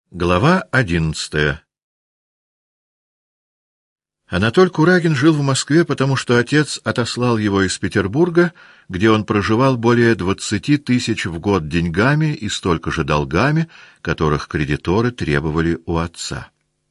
Глава 11. Анатоль Курагин жил в Москве, потому что отец отослал его из Петербурга, где он проживал более 20 тысяч в год деньгами и столько же долгами, которых кредиторы требовали у отца.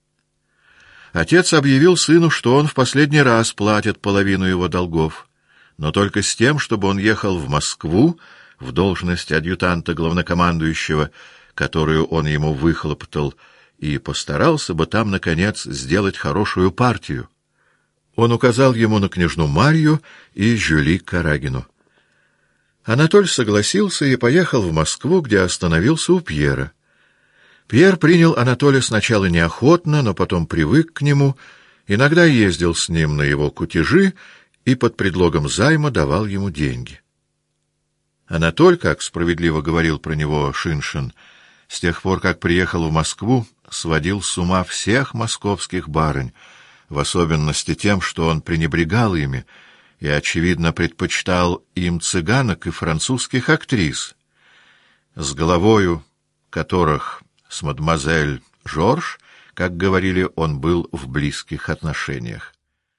Отец объявил сыну, что он в последний раз платит половину его долгов, но только с тем, чтобы он ехал в Москву в должность адъютанта главнокомандующего, которую он ему выхлопотал, и постарался бы там, наконец, сделать хорошую партию. Он указал ему на княжну Марью и Жюли Карагину. Анатоль согласился и поехал в Москву, где остановился у Пьера. Пьер принял Анатолия сначала неохотно, но потом привык к нему, иногда ездил с ним на его кутежи и под предлогом займа давал ему деньги. Анатоль, как справедливо говорил про него Шиншин, с тех пор, как приехал в Москву, сводил с ума всех московских барынь, в особенности тем, что он пренебрегал ими и, очевидно, предпочитал им цыганок и французских актрис, с головою которых с мадемуазель Жорж, как говорили, он был в близких отношениях.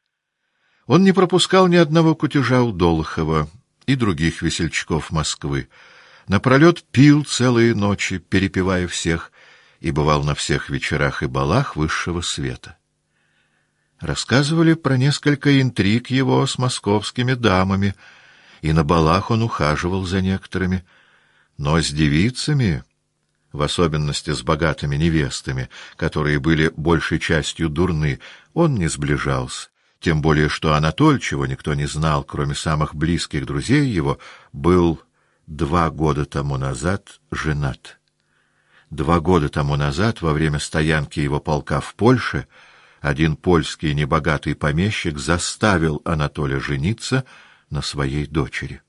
Он не пропускал ни одного кутежа у Долохова и других весельчаков Москвы, напролет пил целые ночи, перепевая всех, и бывал на всех вечерах и балах высшего света. Рассказывали про несколько интриг его с московскими дамами, и на балах он ухаживал за некоторыми, но с девицами, в особенности с богатыми невестами, которые были большей частью дурны, он не сближался, тем более что Анатоль, чего никто не знал, кроме самых близких друзей его, был 2 года тому назад женат. 2 года тому назад, во время стоянки его полка в Польше, один польский небогатый помещик заставил Анатолия жениться на своей дочери.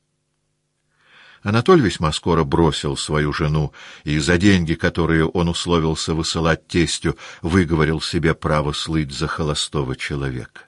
Анатоль весьма скоро бросил свою жену и за деньги, которые он условился высылать тестю, выговорил себе право слыть за холостого человека.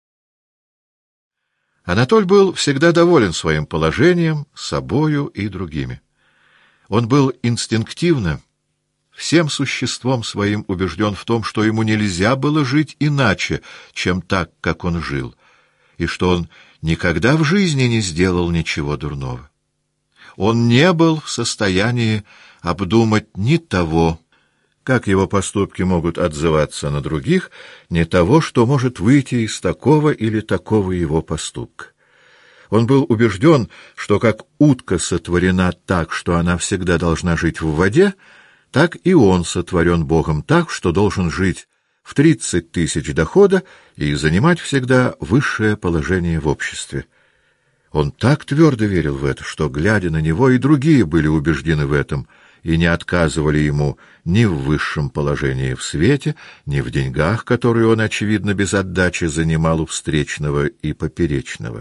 Анатоль был всегда доволен своим положением, собою и другими. Он был инстинктивно, всем существом своим убежден в том, что ему нельзя было жить иначе, чем так, как он жил, и что он никогда в жизни не сделал ничего дурного. Он не был в состоянии обдумать ни того, как его поступки могут отзываться на других, ни того, что может выйти из такого или такого его поступка. Он был убежден, что как утка сотворена так, что она всегда должна жить в воде, так и он сотворен Богом так, что должен жить в 30 тысяч дохода и занимать всегда высшее положение в обществе. Он так твердо верил в это, что, глядя на него, и другие были убеждены в этом, и не отказывали ему ни в высшем положении в свете, ни в деньгах, которые он, очевидно, без отдачи занимал у встречного и поперечного.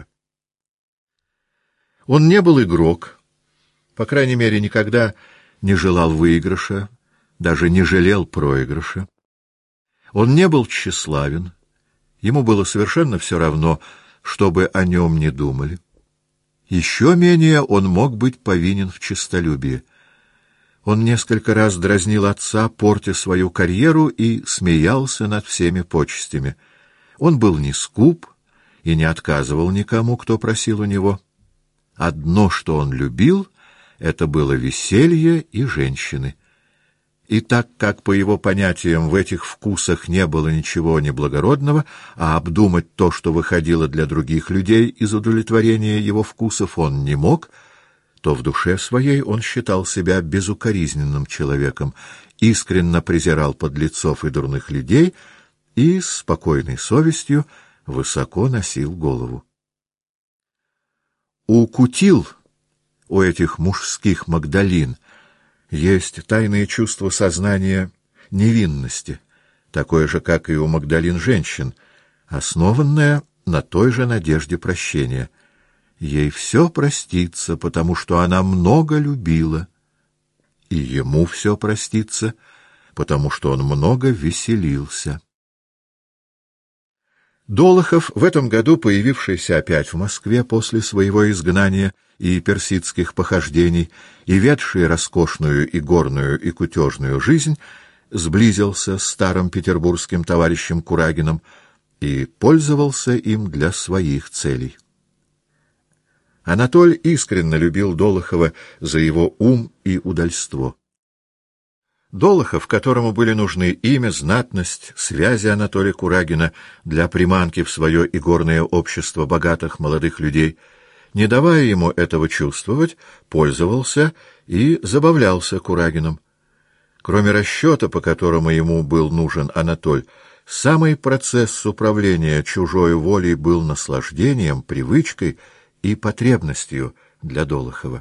Он не был игрок, по крайней мере, никогда не желал выигрыша, даже не жалел проигрыша. Он не был тщеславен, ему было совершенно все равно, чтобы о нем не думали. Еще менее он мог быть повинен в честолюбии. Он несколько раз дразнил отца, портя свою карьеру, и смеялся над всеми почестями. Он был не скуп и не отказывал никому, кто просил у него. Одно, что он любил, это было веселье и женщины. И так как, по его понятиям, в этих вкусах не было ничего неблагородного, а обдумать то, что выходило для других людей из удовлетворения его вкусов, он не мог, то в душе своей он считал себя безукоризненным человеком, искренно презирал подлецов и дурных людей и с спокойной совестью высоко носил голову. У кутил, у этих мужских Магдалин, есть тайное чувство сознания невинности, такое же, как и у Магдалин женщин, основанное на той же надежде прощения. Ей все простится, потому что она много любила, и ему все простится, потому что он много веселился. Долохов, в этом году появившийся опять в Москве после своего изгнания и персидских похождений, и ведший роскошную и горную и кутежную жизнь, сблизился с старым петербургским товарищем Курагиным и пользовался им для своих целей. Анатоль искренне любил Долохова за его ум и удальство. Долохов, которому были нужны имя, знатность, связи Анатолия Курагина для приманки в свое игорное общество богатых молодых людей, не давая ему этого чувствовать, пользовался и забавлялся Курагиным. Кроме расчета, по которому ему был нужен Анатоль, самый процесс управления чужой волей был наслаждением, привычкой и потребностью для Долохова.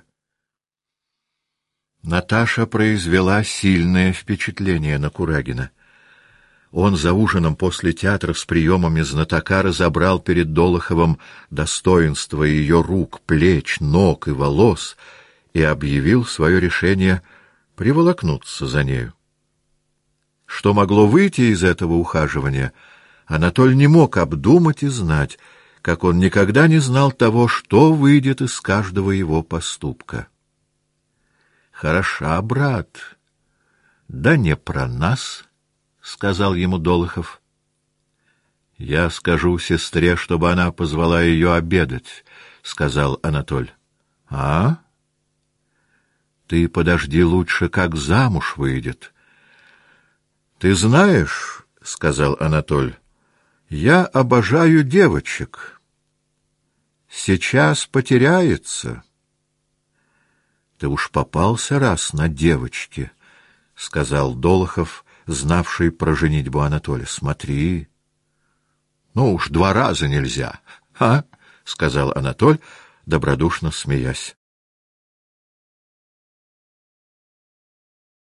Наташа произвела сильное впечатление на Курагина. Он за ужином после театра с приемами знатока разобрал перед Долоховым достоинство ее рук, плеч, ног и волос и объявил свое решение приволокнуться за нею. Что могло выйти из этого ухаживания, Анатоль не мог обдумать и знать, как он никогда не знал того, что выйдет из каждого его поступка. «Хороша, брат, да не про нас», — сказал ему Долохов. «Я скажу сестре, чтобы она позвала ее обедать», — сказал Анатоль. «А? Ты подожди лучше, как замуж выйдет». «Ты знаешь, — сказал Анатоль, — я обожаю девочек. Сейчас потеряется». «Ты уж попался раз на девочке», — сказал Долохов, знавший про женитьбу Анатолия. «Смотри». «Ну уж 2 раза нельзя, а?» — сказал Анатоль, добродушно смеясь.